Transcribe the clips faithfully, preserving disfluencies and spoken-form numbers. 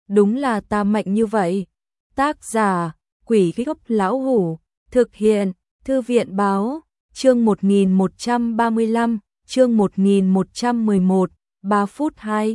đúng là ta mạnh như vậy. Tác giả, Quỷ Gốc Lão Hủ, thực hiện, Thư viện báo, chương một nghìn một trăm ba mươi lăm, chương một nghìn một trăm mười một, ba phút hai.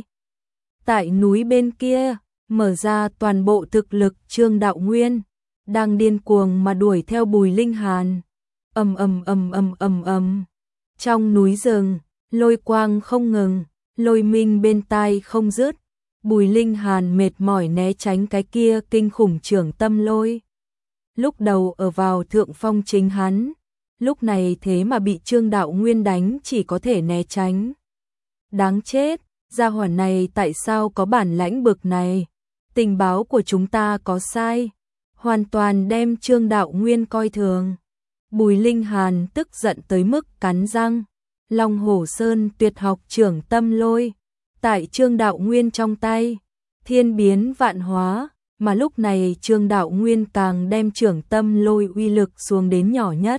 Tại núi bên kia, mở ra toàn bộ thực lực Trương Đạo Nguyên, đang điên cuồng mà đuổi theo Bùi Linh Hàn. Ầm ầm ầm ầm ầm ầm. Trong núi rừng, lôi quang không ngừng, lôi minh bên tai không dứt. Bùi Linh Hàn mệt mỏi né tránh cái kia kinh khủng trưởng tâm lôi. Lúc đầu ở vào thượng phong chính hắn, lúc này thế mà bị Trương Đạo Nguyên đánh chỉ có thể né tránh. Đáng chết, gia hỏa này tại sao có bản lãnh bực này? Tình báo của chúng ta có sai, hoàn toàn đem Trương Đạo Nguyên coi thường. Bùi Linh Hàn tức giận tới mức cắn răng. Long Hổ Sơn tuyệt học trưởng tâm lôi, tại Trương Đạo Nguyên trong tay, thiên biến vạn hóa, mà lúc này Trương Đạo Nguyên càng đem trưởng tâm lôi uy lực xuống đến nhỏ nhất,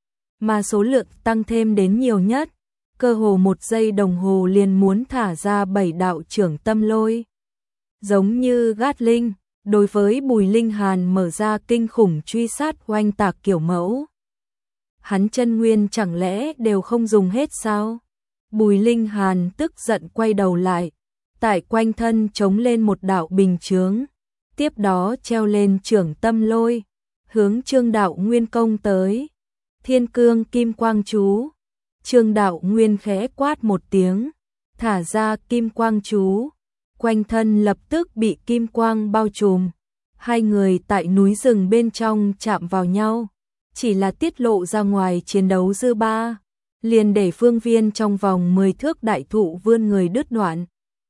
mà số lượng tăng thêm đến nhiều nhất, cơ hồ một giây đồng hồ liền muốn thả ra bảy đạo trưởng tâm lôi. Giống như gát linh, đối với Bùi Linh Hàn mở ra kinh khủng truy sát oanh tạc kiểu mẫu. Hắn chân nguyên chẳng lẽ đều không dùng hết sao? Bùi Linh Hàn tức giận quay đầu lại, tại quanh thân chống lên một đạo bình chướng, tiếp đó treo lên trưởng tâm lôi, hướng Trương Đạo Nguyên công tới. Thiên cương kim quang chú. Trương Đạo Nguyên khẽ quát một tiếng, thả ra kim quang chú, quanh thân lập tức bị kim quang bao trùm. Hai người tại núi rừng bên trong chạm vào nhau, chỉ là tiết lộ ra ngoài chiến đấu dư ba, liền để phương viên trong vòng mười thước đại thụ vươn người đứt đoạn.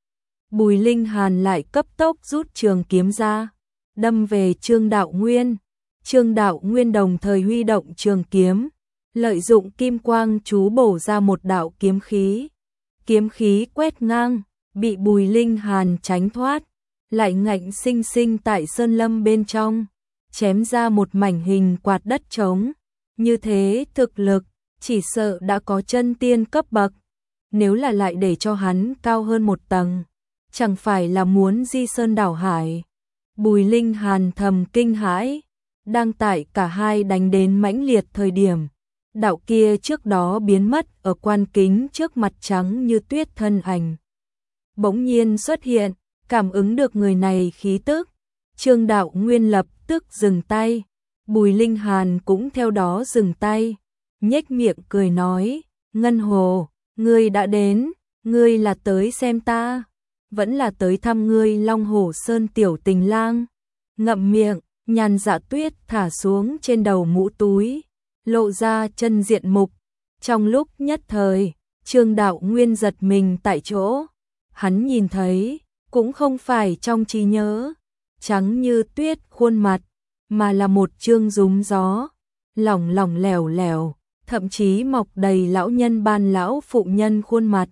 Bùi Linh Hàn lại cấp tốc rút trường kiếm ra, đâm về Trương Đạo Nguyên. Trương Đạo Nguyên đồng thời huy động trường kiếm, lợi dụng kim quang chú bổ ra một đạo kiếm khí. Kiếm khí quét ngang, bị Bùi Linh Hàn tránh thoát, lại ngạnh sinh sinh tại sơn lâm bên trong, chém ra một mảnh hình quạt đất trống. Như thế thực lực, chỉ sợ đã có chân tiên cấp bậc. Nếu là lại để cho hắn cao hơn một tầng, chẳng phải là muốn di sơn đảo hải. Bùi Linh Hàn thầm kinh hãi, đang tại cả hai đánh đến mãnh liệt thời điểm. Đạo kia trước đó biến mất ở quan kính trước mặt trắng như tuyết thân ảnh. Bỗng nhiên xuất hiện, cảm ứng được người này khí tức. Trương Đạo Nguyên lập tức dừng tay, Bùi Linh Hàn cũng theo đó dừng tay, nhếch miệng cười nói, Ngân Hồ, ngươi đã đến, ngươi là tới xem ta, vẫn là tới thăm ngươi Long Hổ Sơn tiểu tình lang. Ngậm miệng, Nhàn Dạ Tuyết thả xuống trên đầu mũ túi, lộ ra chân diện mục. Trong lúc nhất thời, Trương Đạo Nguyên giật mình tại chỗ, hắn nhìn thấy, cũng không phải trong trí nhớ, trắng như tuyết khuôn mặt, mà là một trương rúm gió, lỏng lỏng lẻo lẻo, thậm chí mọc đầy lão nhân ban lão phụ nhân khuôn mặt.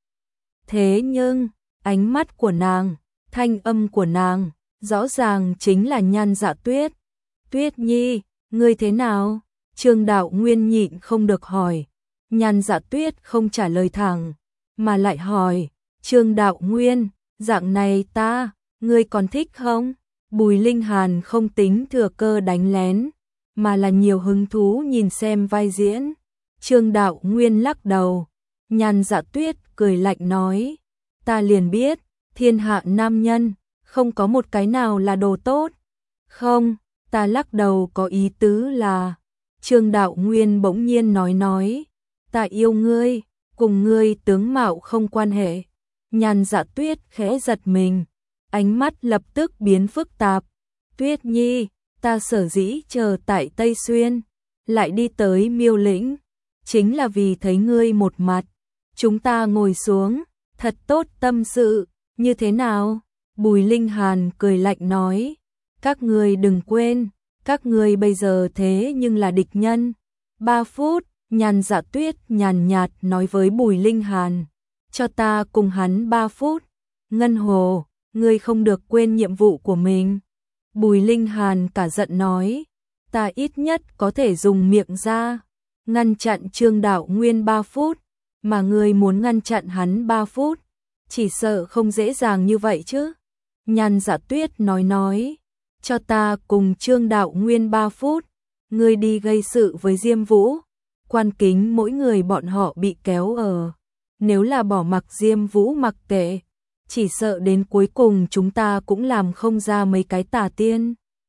Thế nhưng, ánh mắt của nàng, thanh âm của nàng, rõ ràng chính là Nhan Dạ Tuyết. Tuyết Nhi, ngươi thế nào? Trương Đạo Nguyên nhịn không được hỏi. Nhan Dạ Tuyết không trả lời thẳng, mà lại hỏi, Trương Đạo Nguyên, dạng này ta, ngươi còn thích không? Bùi Linh Hàn không tính thừa cơ đánh lén, mà là nhiều hứng thú nhìn xem vai diễn. Trương Đạo Nguyên lắc đầu, Nhan Dạ Tuyết cười lạnh nói, ta liền biết, thiên hạ nam nhân, không có một cái nào là đồ tốt. Không, ta lắc đầu có ý tứ là, Trương Đạo Nguyên bỗng nhiên nói nói, ta yêu ngươi, cùng ngươi tướng mạo không quan hệ. Nhan Dạ Tuyết khẽ giật mình, ánh mắt lập tức biến phức tạp. Tuyết Nhi, ta sở dĩ chờ tại Tây Xuyên, lại đi tới Miêu Lĩnh, chính là vì thấy ngươi một mặt. Chúng ta ngồi xuống, thật tốt tâm sự, như thế nào? Bùi Linh Hàn cười lạnh nói, các ngươi đừng quên, các ngươi bây giờ thế nhưng là địch nhân. Ba phút, Nhan Dạ Tuyết nhàn nhạt nói với Bùi Linh Hàn, cho ta cùng hắn ba phút. Ngân Hồ, ngươi không được quên nhiệm vụ của mình. Bùi Linh Hàn cả giận nói, ta ít nhất có thể dùng miệng ra ngăn chặn Trương Đạo Nguyên ba phút, mà ngươi muốn ngăn chặn hắn ba phút, chỉ sợ không dễ dàng như vậy chứ. Nhan Dạ Tuyết nói nói, cho ta cùng Trương Đạo Nguyên ba phút, ngươi đi gây sự với Diêm Vũ, quan kính mỗi người bọn họ bị kéo ở. Nếu là bỏ mặc Diêm Vũ mặc kệ, chỉ sợ đến cuối cùng chúng ta cũng làm không ra mấy cái tà tiên.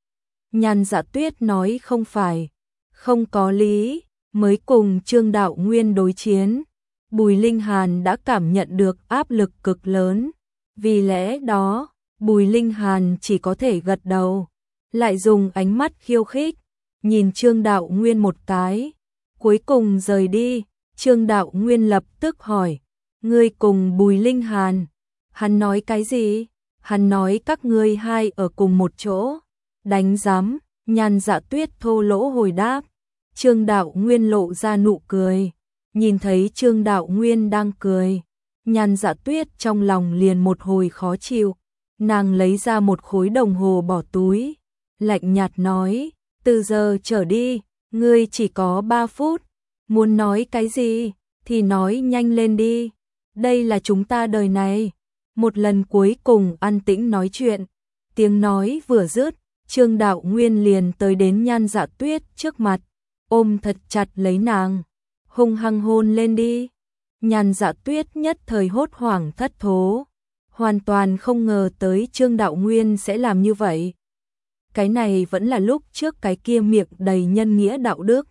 Nhan Dạ Tuyết nói không phải, không có lý, mới cùng Trương Đạo Nguyên đối chiến. Bùi Linh Hàn đã cảm nhận được áp lực cực lớn, vì lẽ đó, Bùi Linh Hàn chỉ có thể gật đầu, lại dùng ánh mắt khiêu khích, nhìn Trương Đạo Nguyên một cái, cuối cùng rời đi. Trương Đạo Nguyên lập tức hỏi, ngươi cùng Bùi Linh Hàn, hắn nói cái gì? Hắn nói các ngươi hai ở cùng một chỗ, đánh giám. Nhan Dạ Tuyết thô lỗ hồi đáp. Trương Đạo Nguyên lộ ra nụ cười, nhìn thấy Trương Đạo Nguyên đang cười, Nhan Dạ Tuyết trong lòng liền một hồi khó chịu, nàng lấy ra một khối đồng hồ bỏ túi, lạnh nhạt nói, từ giờ trở đi, ngươi chỉ có ba phút, muốn nói cái gì thì nói nhanh lên đi, đây là chúng ta đời này, một lần cuối cùng an tĩnh nói chuyện. Tiếng nói vừa dứt, Trương Đạo Nguyên liền tới đến Nhan Dạ Tuyết trước mặt, ôm thật chặt lấy nàng, hung hăng hôn lên đi. Nhan Dạ Tuyết nhất thời hốt hoảng thất thố, hoàn toàn không ngờ tới Trương Đạo Nguyên sẽ làm như vậy. Cái này vẫn là lúc trước cái kia miệng đầy nhân nghĩa đạo đức.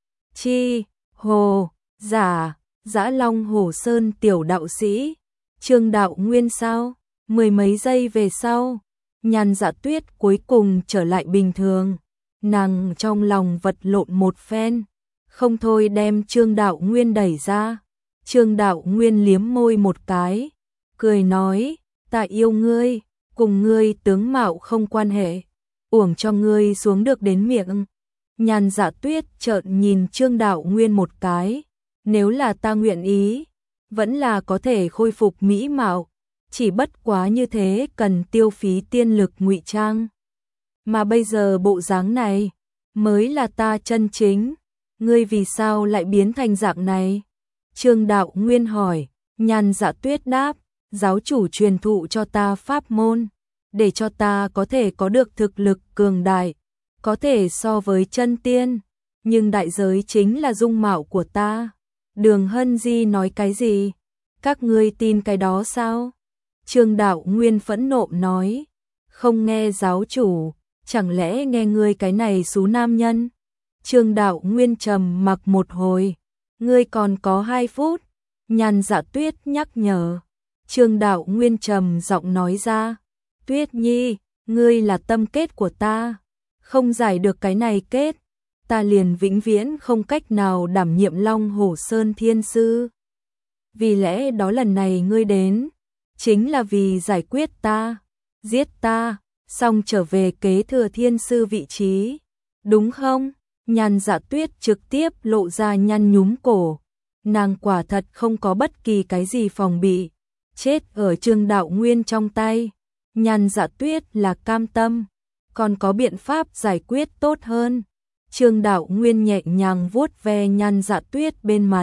Chi, hồ, giả, Dã Long Hồ Sơn tiểu đạo sĩ, Trương Đạo Nguyên sao? Mười mấy giây về sau, Nhan Dạ Tuyết cuối cùng trở lại bình thường, nàng trong lòng vật lộn một phen, không thôi đem Trương Đạo Nguyên đẩy ra. Trương Đạo Nguyên liếm môi một cái, cười nói, ta yêu ngươi, cùng ngươi tướng mạo không quan hệ, uổng cho ngươi xuống được đến miệng. Nhan Dạ Tuyết trợn nhìn Trương Đạo Nguyên một cái, nếu là ta nguyện ý, vẫn là có thể khôi phục mỹ mạo, chỉ bất quá như thế cần tiêu phí tiên lực ngụy trang. Mà bây giờ bộ dáng này, mới là ta chân chính, ngươi vì sao lại biến thành dạng này? Trương Đạo Nguyên hỏi. Nhan Dạ Tuyết đáp, giáo chủ truyền thụ cho ta pháp môn, để cho ta có thể có được thực lực cường đại, có thể so với chân tiên, nhưng đại giới chính là dung mạo của ta. Đường Hân Di nói cái gì? Các ngươi tin cái đó sao? Trương Đạo Nguyên phẫn nộ nói, không nghe giáo chủ, chẳng lẽ nghe ngươi cái này xú nam nhân? Trương Đạo Nguyên trầm mặc một hồi, ngươi còn có hai phút. Nhan Dạ Tuyết nhắc nhở. Trương Đạo Nguyên trầm giọng nói ra, Tuyết Nhi, ngươi là tâm kết của ta, không giải được cái này kết, ta liền vĩnh viễn không cách nào đảm nhiệm Long Hổ Sơn Thiên Sư. Vì lẽ đó lần này ngươi đến, chính là vì giải quyết ta, giết ta, xong trở về kế thừa Thiên Sư vị trí, đúng không? Nhan Dạ Tuyết trực tiếp lộ ra nhăn nhúm cổ, nàng quả thật không có bất kỳ cái gì phòng bị, chết ở Trương Đạo Nguyên trong tay. Nhan Dạ Tuyết là cam tâm, còn có biện pháp giải quyết tốt hơn. Trương Đạo Nguyên nhẹ nhàng vuốt ve Nhan Dạ Tuyết bên mặt,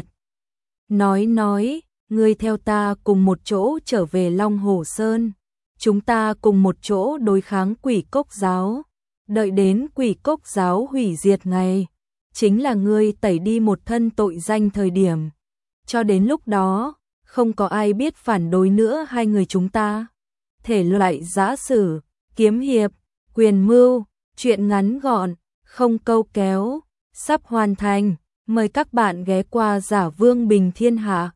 nói nói, ngươi theo ta cùng một chỗ trở về Long Hổ Sơn, chúng ta cùng một chỗ đối kháng Quỷ Cốc Giáo, đợi đến Quỷ Cốc Giáo hủy diệt ngày, chính là ngươi tẩy đi một thân tội danh thời điểm, cho đến lúc đó, không có ai biết phản đối nữa hai người chúng ta. Thể loại giã sử, kiếm hiệp, quyền mưu, truyện ngắn gọn, không câu kéo, sắp hoàn thành, mời các bạn ghé qua Giả Vương Bình Thiên Hạ.